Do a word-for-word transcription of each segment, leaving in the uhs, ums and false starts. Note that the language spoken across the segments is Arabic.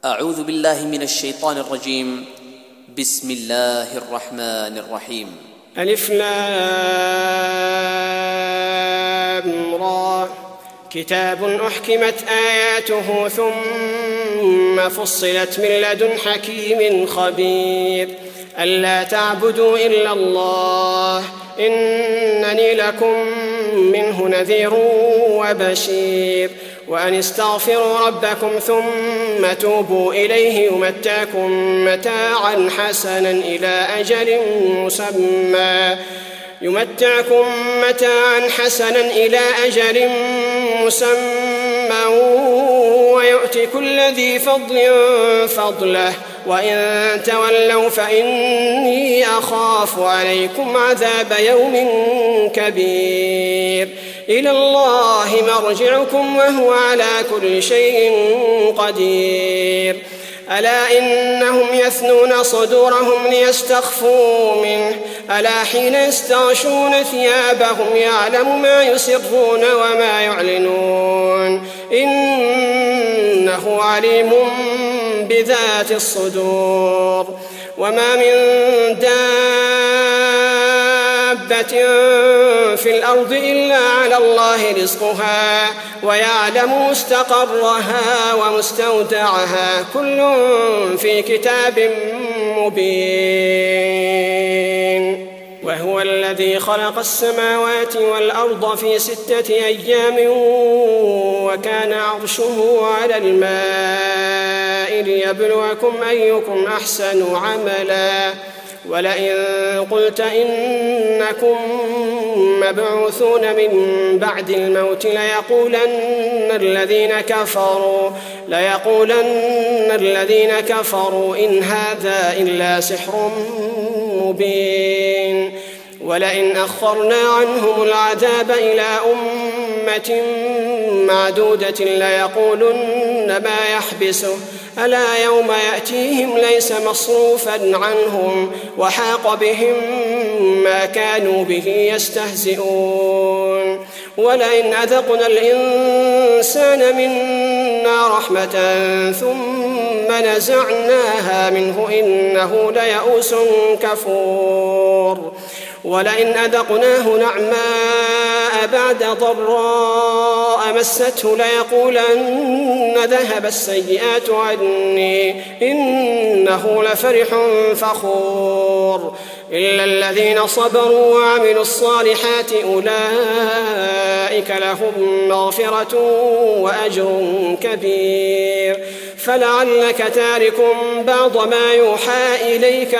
أعوذ بالله من الشيطان الرجيم. بسم الله الرحمن الرحيم. ألف لام را كتاب أحكمت آياته ثم فصلت من لدن حكيم خبير ألا تعبدوا إلا الله إنني لكم منه نذير وبشير وأن استغفروا ربكم ثم توبوا إليه يمتعكم متاعا حسنا إلى أجل مسمى يمتعكم متاعا حسنا إلى أجل مسمى ويؤتي كل ذي فضل فضله وإن تولوا فإني أخاف عليكم عذاب يوم كبير إلى الله مرجعكم وهو على كل شيء قدير ألا إنهم يثنون صدورهم ليستخفوا منه ألا حين يستغشون ثيابهم يعلم ما يسرون وما يعلنون إنه عليم بذات الصدور وما من دابة في الأرض إلا على الله رزقها ويعلم مستقرها ومستودعها كل في كتاب مبين وهو الذي خلق السماوات والأرض في ستة أيام وكان عرشه على الماء ليبلوكم أيكم أحسن عملا ولئن قلت إنكم مبعوثون من بعد الموت ليقولن الذين كفروا ليقولن الذين كفروا إن هذا إلا سحر مبين ولئن أخرنا عنهم العذاب إلى أمة معدودة ليقولن ما يحبسه ألا يوم يأتيهم ليس مصروفا عنهم وحاق بهم ما كانوا به يستهزئون ولئن أذقنا الإنسان منا رحمة ثم نزعناها منه إنه ليئوس كفور ولئن أذقناه نعماء بعد ضراء مسته ليقولن ذهب السيئات عني إنه لفرح فخور إلا الذين صبروا وعملوا الصالحات أولئك لهم مغفرة وأجر كبير فلعلك تارك بعض ما يوحى إليك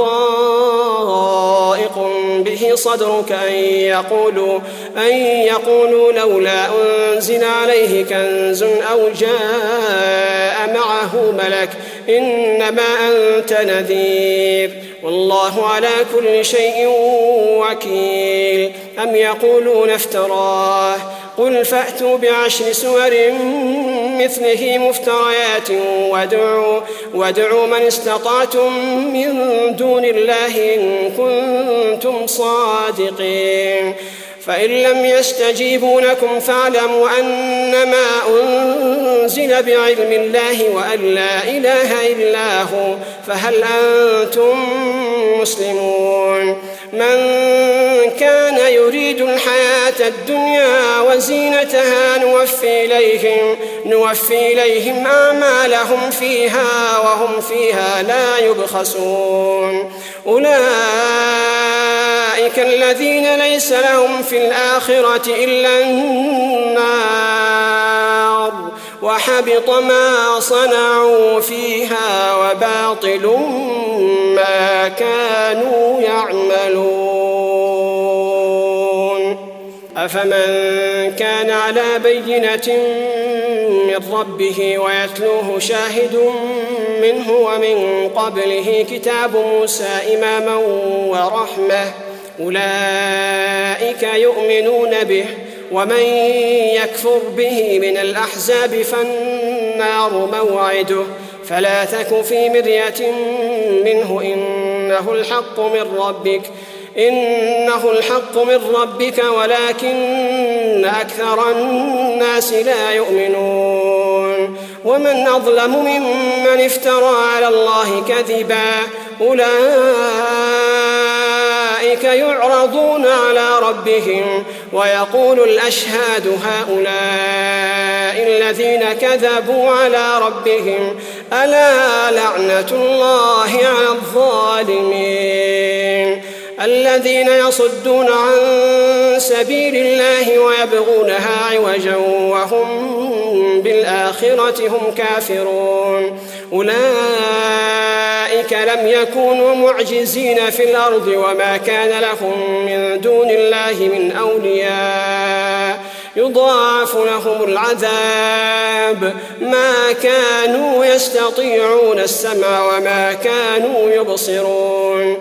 وضائق به صدرك أن يقولوا, أن يقولوا لولا أنزل عليه كنز أو جاء معه ملك إنما أنت نذير والله على كل شيء وكيل أم يقولون افتراه قل فأتوا بعشر سور مثله مفتريات وادعوا, وادعوا من استطعتم من دون الله إن كنتم صادقين فإن لم يستجيبوا لكم فاعلموا أنما أنزل بعلم الله وأن لا إله إلا هو فهل أنتم مسلمون من كان يريد الحياة الدنيا وزينتها نوفي إليهم, نوفي إليهم أعمالهم فيها وهم فيها لا يبخسون أولئك الذين ليس لهم في الآخرة إلا النار وحبط ما صنعوا فيها وباطل ما كانوا يعملون أفمن كان على بينة من ربه ويتلوه شاهد منه ومن قبله كتاب موسى إماما ورحمة أولئك يؤمنون به ومن يكفر به من الأحزاب فالنار موعده فلا تك في مرية منه إنه الحق من ربك إنه الحق من ربك ولكن أكثر الناس لا يؤمنون ومن أظلم ممن افترى على الله كذبا أولئك يعرضون على ربهم ويقول الأشهاد هؤلاء الذين كذبوا على ربهم ألا لعنة الله على الظالمين الذين يصدون عن سبيل الله ويبغونها عوجا وهم بالآخرة هم كافرون أولئك لم يكونوا معجزين في الأرض وما كان لهم من دون الله من أولياء يضاعف لهم العذاب ما كانوا يستطيعون السمع وما كانوا يبصرون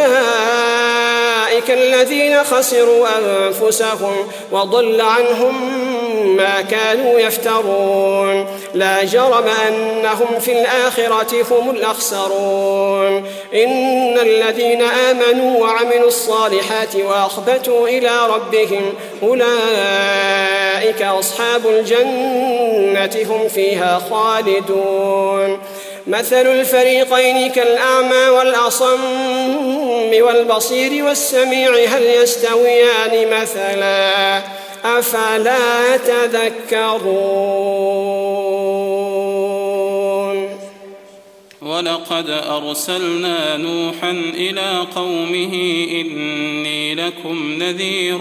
أولئك الذين خسروا أنفسهم وضل عنهم ما كانوا يفترون لا جرم أنهم في الآخرة هم الأخسرون إن الذين آمنوا وعملوا الصالحات وأخبتوا إلى ربهم أولئك أصحاب الجنة هم فيها خالدون مثل الفريقين كالأعمى والأصم والبصير والسميع هل يستويان مثلا أفلا تذكرون ولقد أرسلنا نوحا إلى قومه إني لكم نذير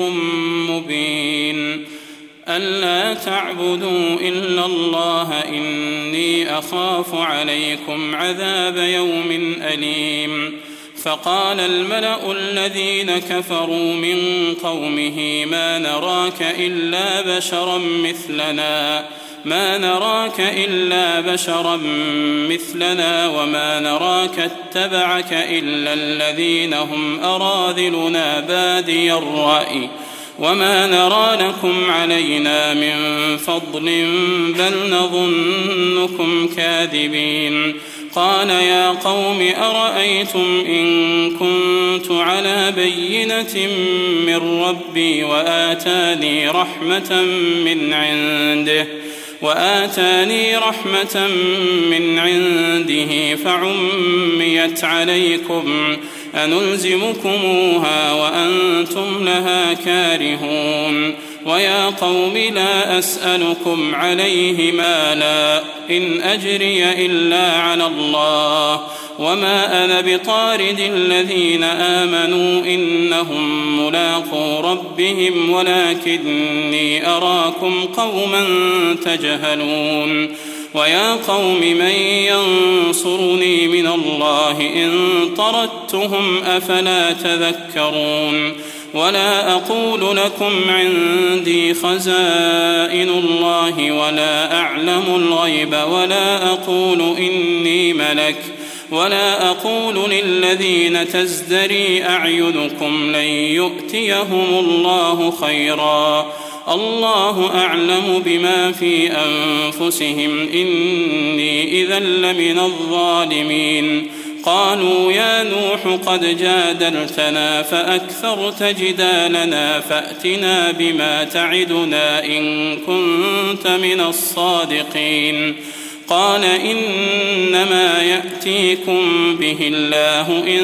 مبين ألا تعبدوا إلا الله إني أخاف عليكم عذاب يوم أليم فقال الملأ الذين كفروا من قومه ما نراك إلا بشرا مثلنا ما نراك إلا بشرا مثلنا وما نراك اتبعك إلا الذين هم أراذلنا بادي الرأي وما نرى لكم علينا من فضل بل نظنكم كاذبين قال يا قوم أرأيتم إن كنت على بينة من ربي وآتاني رحمة من عنده وآتاني رحمة من عنده فعميت عليكم أنلزمكموها وأنتم لها كارهون ويا قوم لا أسألكم عليه مالا إن أجري إلا على الله وما أنا بطارد الذين آمنوا إنهم ملاقو ربهم ولكني أراكم قوما تجهلون ويا قوم من ينصرني من الله إن طردتهم أفلا تذكرون ولا أقول لكم عندي خزائن الله ولا أعلم الغيب ولا أقول إني ملك ولا أقول للذين تزدري أعينكم لن يؤتيهم الله خيرا الله أعلم بما في أنفسهم إني إذا لمن الظالمين قالوا يا نوح قد جادلتنا فأكثرت جدالنا فأتنا بما تعدنا إن كنت من الصادقين قال إنما يأتيكم به الله إن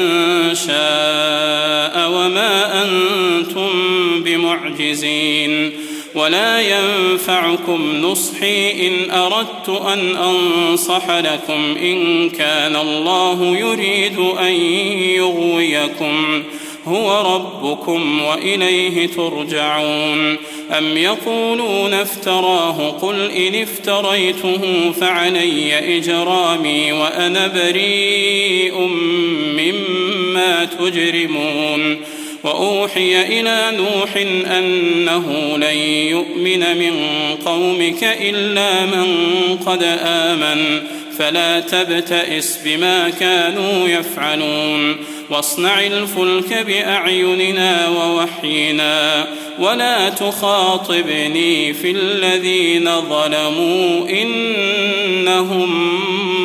شاء وما أنتم بمعجزين ولا ينفعكم نصحي إن أردت أن أنصح لكم إن كان الله يريد أن يغويكم هو ربكم وإليه ترجعون أم يقولون افتراه قل إن افتريته فعلي إجرامي وأنا بريء مما تجرمون وأوحي إلى نوح أنه لن يؤمن من قومك إلا من قد آمن فلا تبتئس بما كانوا يفعلون واصنع الفلك بأعيننا ووحينا ولا تخاطبني في الذين ظلموا إنهم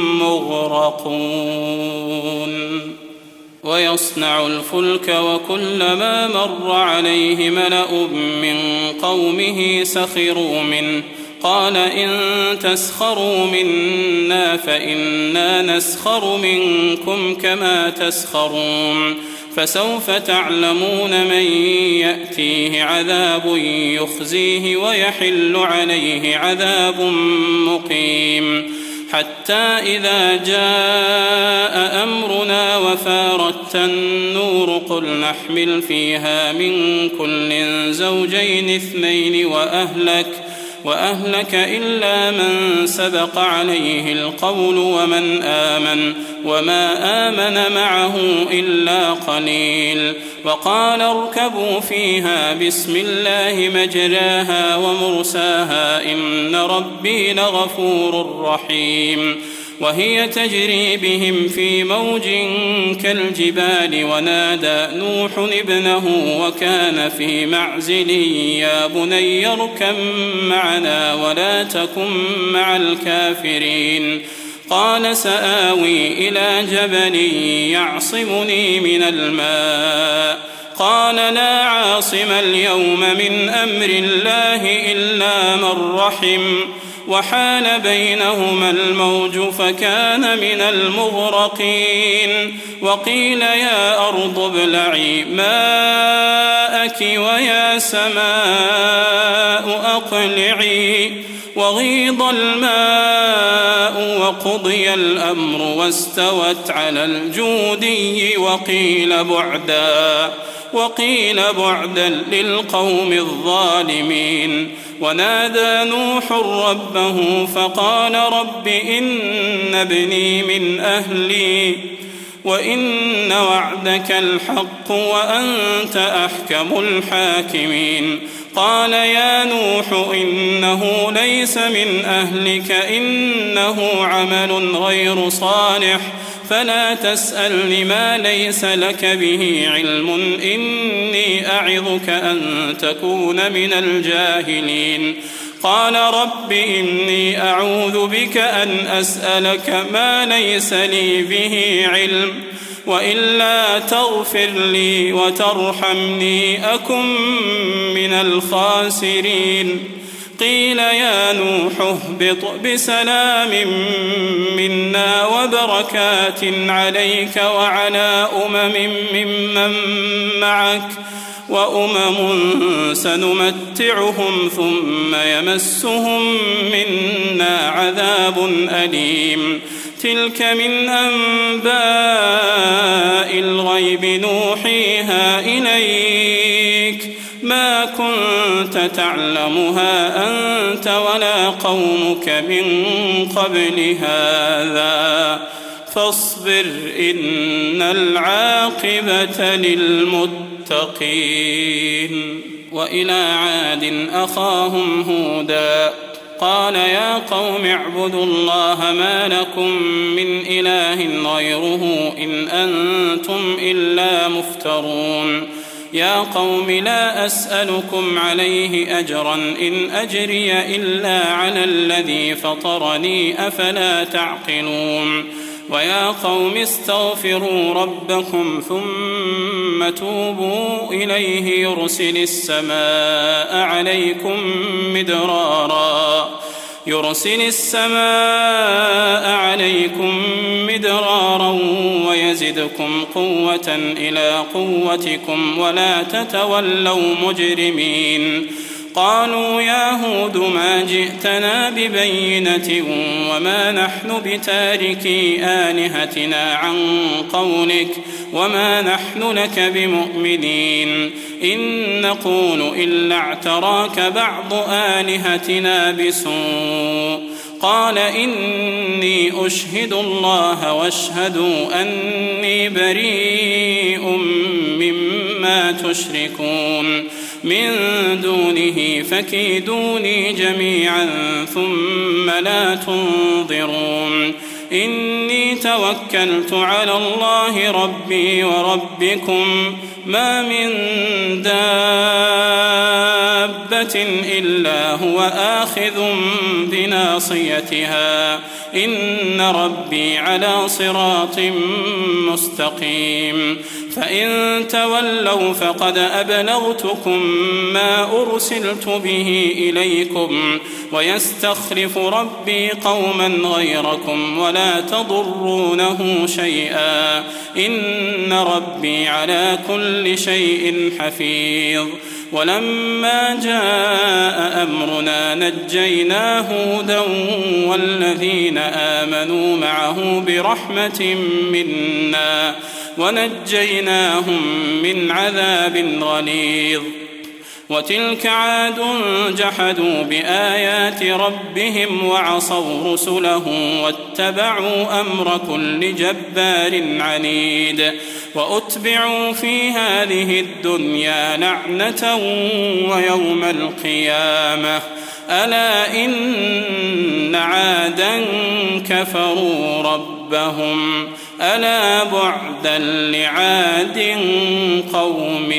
مغرقون ويصنع الفلك وكلما مر عليه ملأ من قومه سخروا منه قال إن تسخروا منا فإنا نسخر منكم كما تسخرون فسوف تعلمون من يأتيه عذاب يخزيه ويحل عليه عذاب مقيم حتى إذا جاء أمرنا وفارت النور قل نحمل فيها من كل زوجين اثنين وأهلك وأهلك إلا من سبق عليه القول ومن آمن وما آمن معه إلا قليل وقال اركبوا فيها بسم الله مجراها ومرساها إن ربي لغفور رحيم وهي تجري بهم في موج كالجبال ونادى نوح ابنه وكان في معزل يا بني اركب معنا ولا تكن مع الكافرين قال سآوي إلى جبل يعصمني من الماء قال لا عاصم اليوم من أمر الله إلا من رحم وحال بينهما الموج فكان من المغرقين وقيل يا أرض ابلعي ماءك ويا سماء أقلعي وغيض الماء وقضي الأمر واستوت على الجودي وقيل بعدا وقيل بعدا للقوم الظالمين ونادى نوح ربه فقال رب إن ابني من أهلي وإن وعدك الحق وأنت أحكم الحاكمين قال يا نوح إنه ليس من أهلك إنه عمل غير صالح فلا تسألني ما ليس لك به علم إني أعظك أن تكون من الجاهلين قال رب إني أعوذ بك أن أسألك ما ليس لي به علم وإلا تغفر لي وترحمني أكن من الخاسرين قيل يا نوح اهبط بسلام منا وبركات عليك وعلى أمم ممن معك وأمم سنمتعهم ثم يمسهم منا عذاب أليم تلك من أنباء الغيب نوحيها إليك ما كنت تعلمها أنت ولا قومك من قبل هذا فاصبر إن العاقبة للمتقين وإلى عاد أخاهم هودا قال يا قوم اعبدوا الله ما لكم من إله غيره إن أنتم إلا مفترون يا قوم لا أسألكم عليه أجرا إن أجري إلا على الذي فطرني أفلا تعقلون ويا قوم استغفروا ربكم ثم توبوا إليه يرسل السماء عليكم مدرارا يرسل السماء عليكم مدرارا ويزدكم قوة إلى قوتكم ولا تتولوا مجرمين قالوا يا هود ما جئتنا ببينة وما نحن بتاركي آلهتنا عن قولك وما نحن لك بمؤمنين إن نقول إلا اعتراك بعض آلهتنا بسوء قال إني أشهد الله واشهدوا أني بريء مما تشركون من دونه فكيدوني جميعا ثم لا تنظرون إني توكلت على الله ربي وربكم ما من دابة إلا هو آخذ بناصيتها إن ربي على صراط مستقيم فإن تولوا فقد أبلغتكم ما أرسلت به إليكم ويستخلف ربي قوما غيركم ولا تضرونه شيئا إن ربي على كل شيء حفيظ ولما جاء أمرنا نجينا هودا والذين آمنوا معه برحمة منا ونجيناهم من عذاب غليظ وتلك عاد جحدوا بآيات ربهم وعصوا رسله واتبعوا أمر كل جبار عنيد وأتبعوا في هذه الدنيا لعنة ويوم القيامة ألا إن عادا كفروا ربهم ألا بعدا لعاد قوم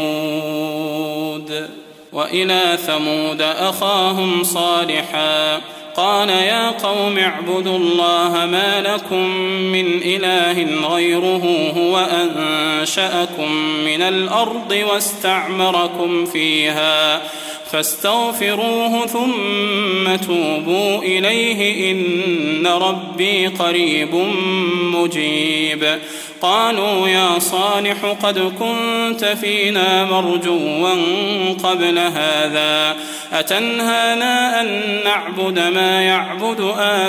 هود وإلى ثمود أخاهم صالحا قال يا قوم اعبدوا الله ما لكم من إله غيره هو أنشأكم من الأرض واستعمركم فيها فاستغفروه ثم توبوا إليه إن ربي قريب مجيب قالوا يا صالح قد كنت فينا مرجوا قبل هذا أتنهانا أن نعبد ما يعبد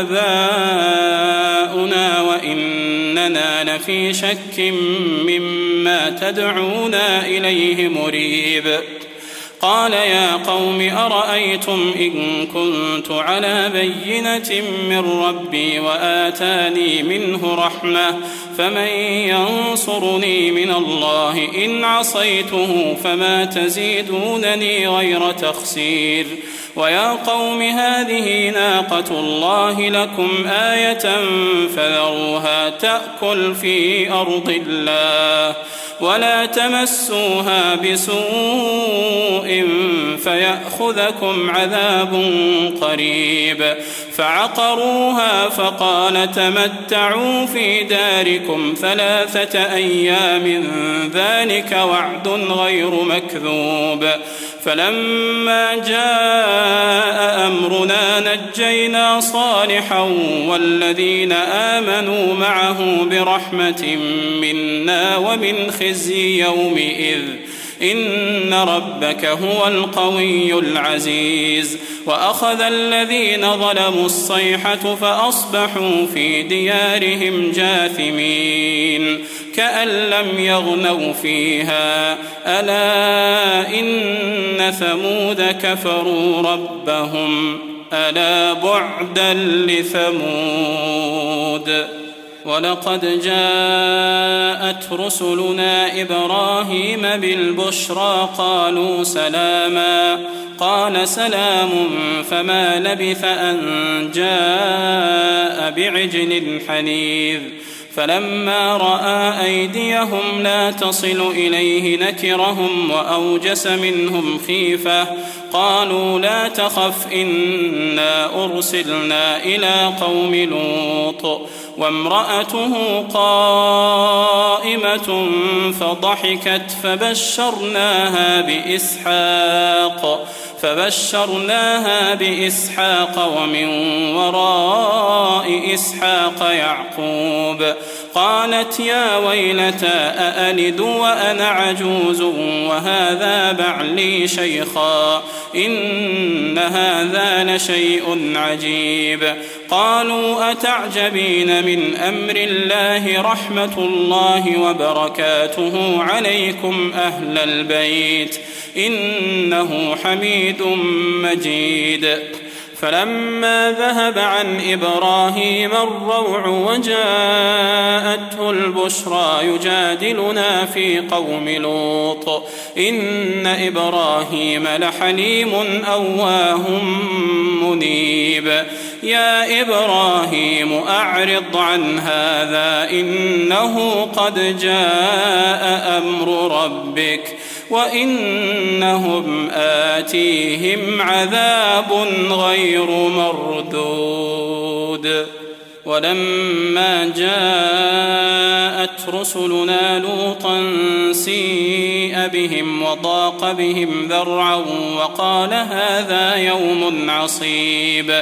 آباؤنا وإننا لفي شك مما تدعونا إليه مريب قال يا قوم أرأيتم إن كنت على بينة من ربي وآتاني منه رحمة فمن ينصرني من الله إن عصيته فما تزيدونني غير تخسير ويا قوم هذه ناقة الله لكم آية فذروها تأكل في أرض الله ولا تمسوها بسوء فيأخذكم عذاب قريب فعقروها فقال تمتعوا في داركم ثلاثة أيام ذلك وعد غير مكذوب فلما جاء أمرنا نجينا صالحا والذين آمنوا معه برحمة منا ومن خزي يومئذ إن ربك هو القوي العزيز وأخذ الذين ظلموا الصيحة فأصبحوا في ديارهم جاثمين كأن لم يغنوا فيها ألا إن ثمود كفروا ربهم ألا بعدا لثمود ولقد جاءت رسلنا إبراهيم بالبشرى قالوا سلاما قال سلام فما لبث أن جاء بعجل حنيذ فلما رأى أيديهم لا تصل إليه نكرهم وأوجس منهم خيفة قالوا لا تخف إنا أرسلنا إلى قوم لوط وامرأته قائمة فضحكت فبشرناها بإسحاق فبشرناها بإسحاق ومن وراء إسحاق يعقوب قالت يا ويلتى أألد وأنا عجوز وهذا بعلي شيخا إن هذا لشيء عجيب قالوا أتعجبين من أمر الله رحمة الله وبركاته عليكم أهل البيت إنه حميد مجيد فلما ذهب عن إبراهيم الروع وجاءته البشرى يجادلنا في قوم لوط إن إبراهيم لحليم أواه منيب يا إبراهيم أعرض عن هذا إنه قد جاء أمر ربك وإنهم آتيهم عذاب غير مردود ولما جاءت رسلنا لوطا سيء بهم وضاق بهم ذرعا وقال هذا يوم عصيب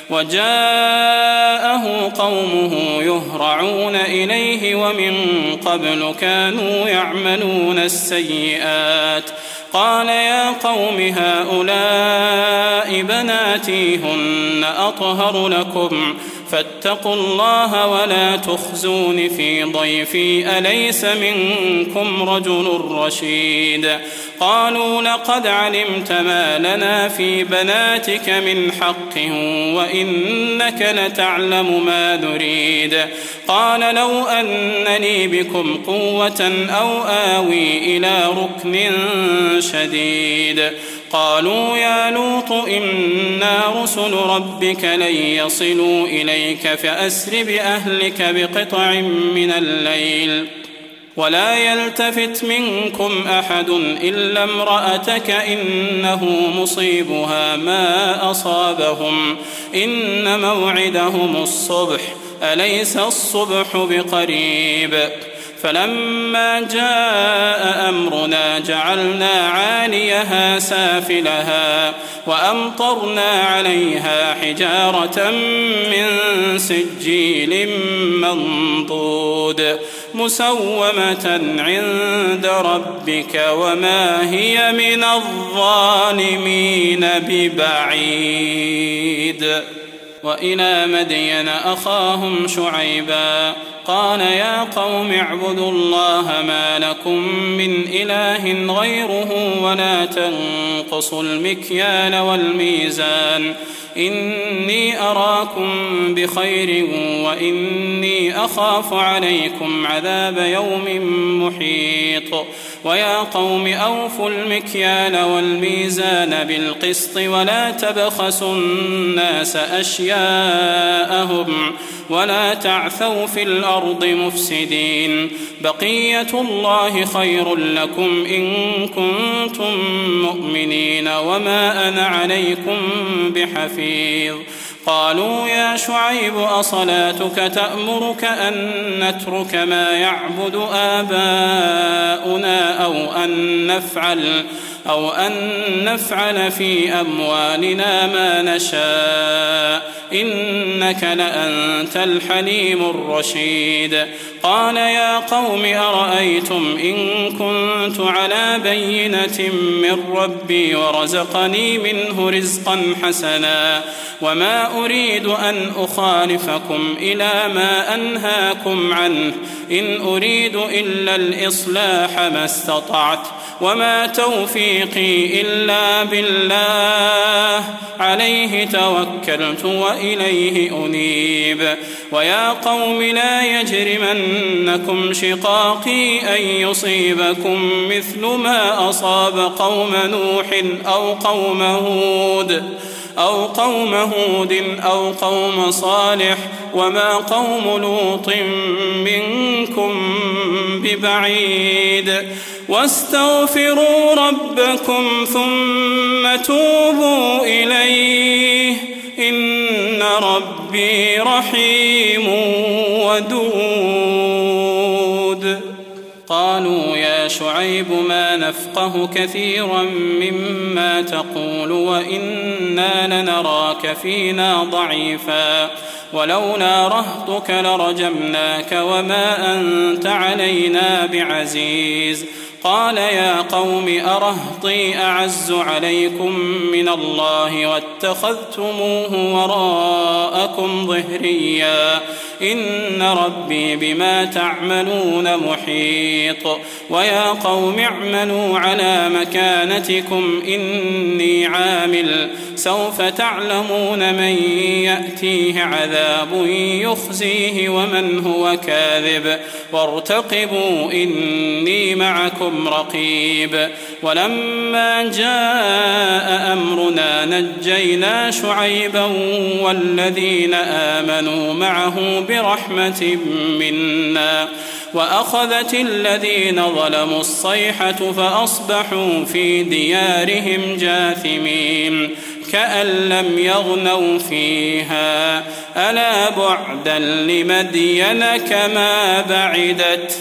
وجاءه قومه يهرعون إليه ومن قبل كانوا يعملون السيئات قال يا قوم هؤلاء بناتي هن أطهر لكم فاتقوا الله ولا تخزون في ضيفي أليس منكم رجل رشيد قالوا لقد علمت ما لنا في بناتك من حق وإنك لتعلم ما نريد قال لو أن لي بكم قوة أو آوي إلى ركن شديد قالوا يا لوط إنا رسل ربك لن يصلوا إليك فأسر بأهلك بقطع من الليل ولا يلتفت منكم أحد إلا امرأتك إنه مصيبها ما أصابهم إن موعدهم الصبح أليس الصبح بقريب فلما جاء أمرنا جعلنا عاليها سافلها وأمطرنا عليها حجارة من سجيل منضود مسومة عند ربك وما هي من الظالمين ببعيد وإلى مدين أخاهم شعيبا قال يا قوم اعبدوا الله ما لكم من إله غيره ولا تنقصوا المكيال والميزان إني أراكم بخير وإني أخاف عليكم عذاب يوم محيط ويا قوم أوفوا المكيال والميزان بالقسط ولا تبخسوا الناس أشياءهم ولا تعثوا في الأرض مفسدين بقية الله خير لكم إن كنتم مؤمنين وما أنا عليكم بحفيظ قالوا يا شعيب أصلاتك تأمرك أن نترك ما يعبد آباؤنا أو أن نفعل أو أن نفعل في أموالنا ما نشاء إنك لأنت الحليم الرشيد قال يا قوم أرأيتم إن كنت على بينة من ربي ورزقني منه رزقا حسنا وما أريد أن أخالفكم إلى ما أنهاكم عنه إن أريد إلا الإصلاح ما استطعت وما توفيقي إلا بالله عليه توكلت وإليه أنيب ويا قوم لا يجرمنكم شقاقي أن يصيبكم مثل ما أصاب قوم نوح أو قوم هود أو قوم هود أو قوم صالح وما قوم لوط منكم ببعيد واستغفروا ربكم ثم توبوا إليه إن ربي رحيم ودود قالوا يا شعيب ما نفقه كثيرا مما تقول وإنا لنراك فينا ضعيفا ولولا رهطك لرجمناك وما أنت علينا بعزيز قال يا قوم أرهطي أعز عليكم من الله واتخذتموه وراءكم ظهريا إن ربي بما تعملون محيط ويا قوم اعملوا على مكانتكم إني عامل سوف تعلمون من يأتيه عذاب يخزيه ومن هو كاذب وارتقبوا إني معكم رقيب ولما جاء أمرنا نجينا شعيبا والذين آمنوا معه برحمة منا وأخذت الذين ظلموا الصيحة فأصبحوا في ديارهم جاثمين كأن لم يغنوا فيها ألا بعدا لمدين كما بعدت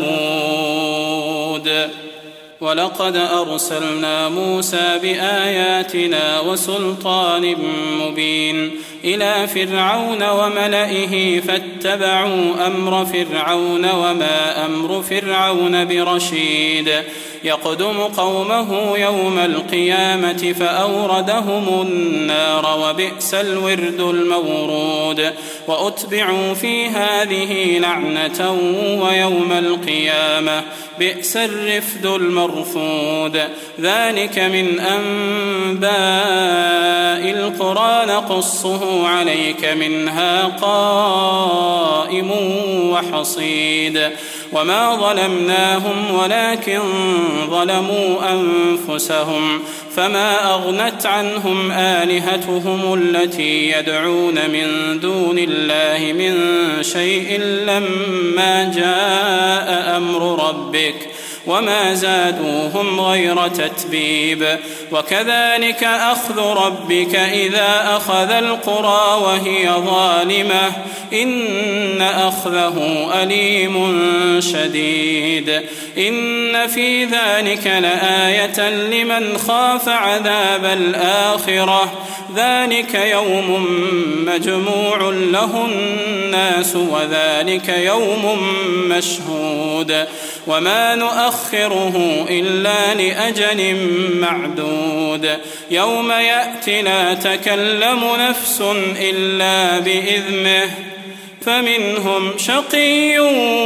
ثمود. ولقد أرسلنا موسى بآياتنا وسلطان مبين إلى فرعون وملئه فاتبعوا أمر فرعون وما أمر فرعون برشيد يقدم قومه يوم القيامة فأوردهم النار وبئس الورد المورود. وأتبعوا في هذه لعنة ويوم القيامة بئس الرفد المرفود. ذلك من أنباء القرى نقصه عليك منها قائم وحصيد. وما ظلمناهم ولكن ظلموا أنفسهم فما أغنت عنهم آلهتهم التي يدعون من دون الله من شيء لما جاء أمر ربك وما زادوهم غير تتبيب. وكذلك أخذ ربك إذا أخذ القرى وهي ظالمة إن أخذه أليم شديد. إن في ذلك لآية لمن خاف عذاب الآخرة ذلك يوم مجموع له الناس وذلك يوم مشهود. وما نؤخره إلا لأجل معدود. يوم يأتي لا تكلم نفس إلا بإذنه فمنهم شقي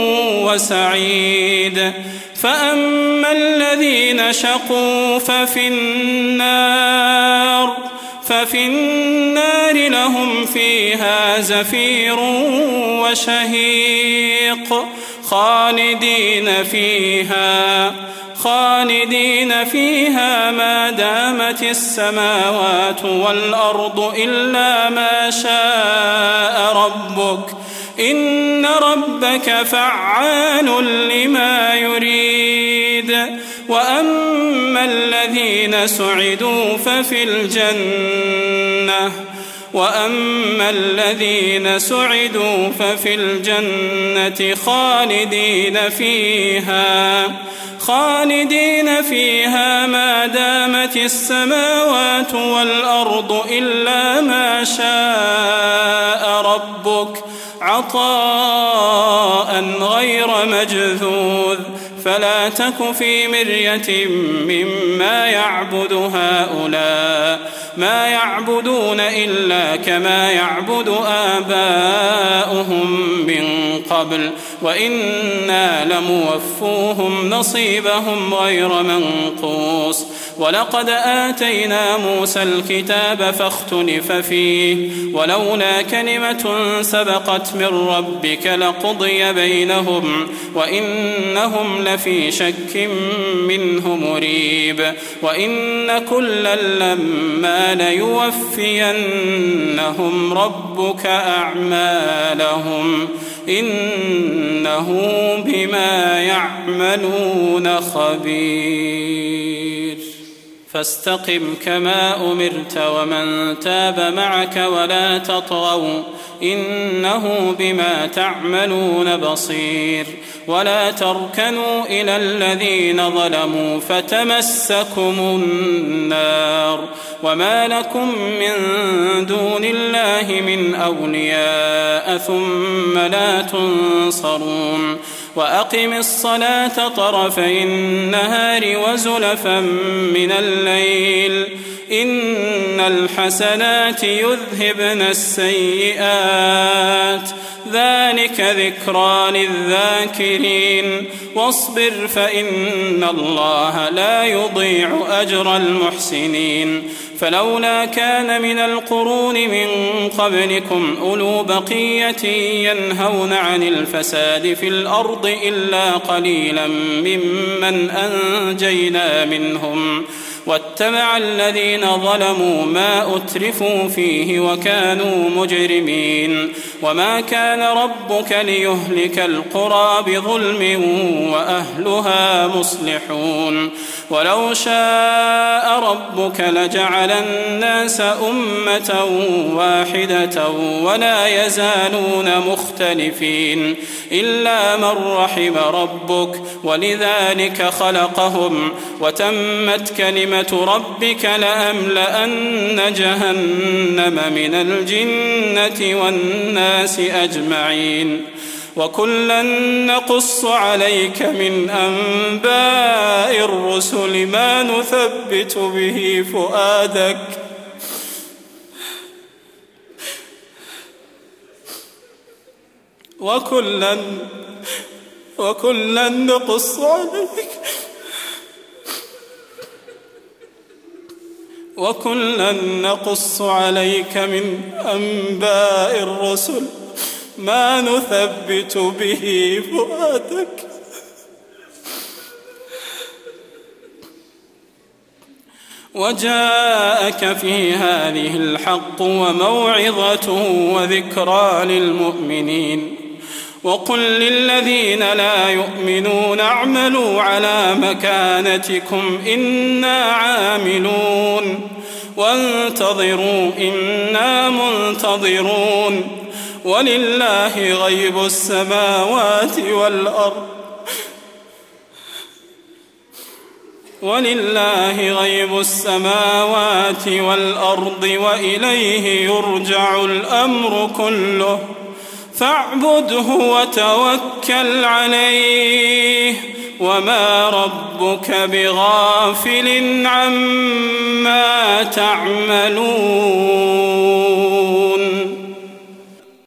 وسعيد. فأما الذين شقوا ففي النار ففي النار لهم فيها زفير وشهيق خالدين فيها خالدين فيها ما دامت السماوات والأرض إلا ما شاء ربك إن ربك فعال لما يريد. وأما الذين سعدوا ففي الجنة وأما الذين سعدوا ففي الجنة خالدين فيها خالدين فيها ما دامت السماوات والأرض إلا ما شاء ربك عطاء غير مجذوذ. فلا تك في مرية مما يعبد هؤلاء ما يعبدون إلا كما يعبد آباؤهم من قبل وإنا لموفوهم نصيبهم غير منقوص. ولقد آتينا موسى الكتاب فاختلف فيه ولولا كلمة سبقت من ربك لقضي بينهم وإنهم لفي شك منه مريب. وإن كلا لما ليوفينهم ربك أعمالهم إنه بما يعملون خبير. فاستقم كما أمرت ومن تاب معك ولا تطغوا إنه بما تعملون بصير. ولا تركنوا إلى الذين ظلموا فتمسكم النار وما لكم من دون الله من أولياء ثم لا تنصرون. وأقم الصلاة طرفي النهار وزلفا من الليل إن الحسنات يذهبن السيئات ذلك ذكرى للذاكرين. واصبر فإن الله لا يضيع أجر المحسنين. فلولا كان من القرون من قبلكم أولو بقية ينهون عن الفساد في الأرض إلا قليلا ممن أنجينا منهم واتبع الذين ظلموا ما أترفوا فيه وكانوا مجرمين وما كان ربك ليهلك القرى بظلم وأهلها مصلحون ولو شاء ربك لجعل الناس أمة واحدة ولا يزالون مختلفين إلا من رحم ربك ولذلك خلقهم وتمت كلمة ربك لأملأن جهنم من الجنة والناس أجمعين وكلا نقص عليك من أنباء الرسل ما نثبت به فؤادك وكلا وكلا نقص عليك وكلا نقص عليك من أنباء الرسل ما نثبت به فؤادك وجاءك في هذه الحق وموعظة وذكرى للمؤمنين وقل للذين لا يؤمنون اعملوا على مكانتكم إنا عاملون وانتظروا إنا منتظرون ولله غيب السماوات والأرض ولله غيب السماوات والأرض وإليه يرجع الأمر كله فاعبده وتوكل عليه وما ربك بغافل عما تعملون.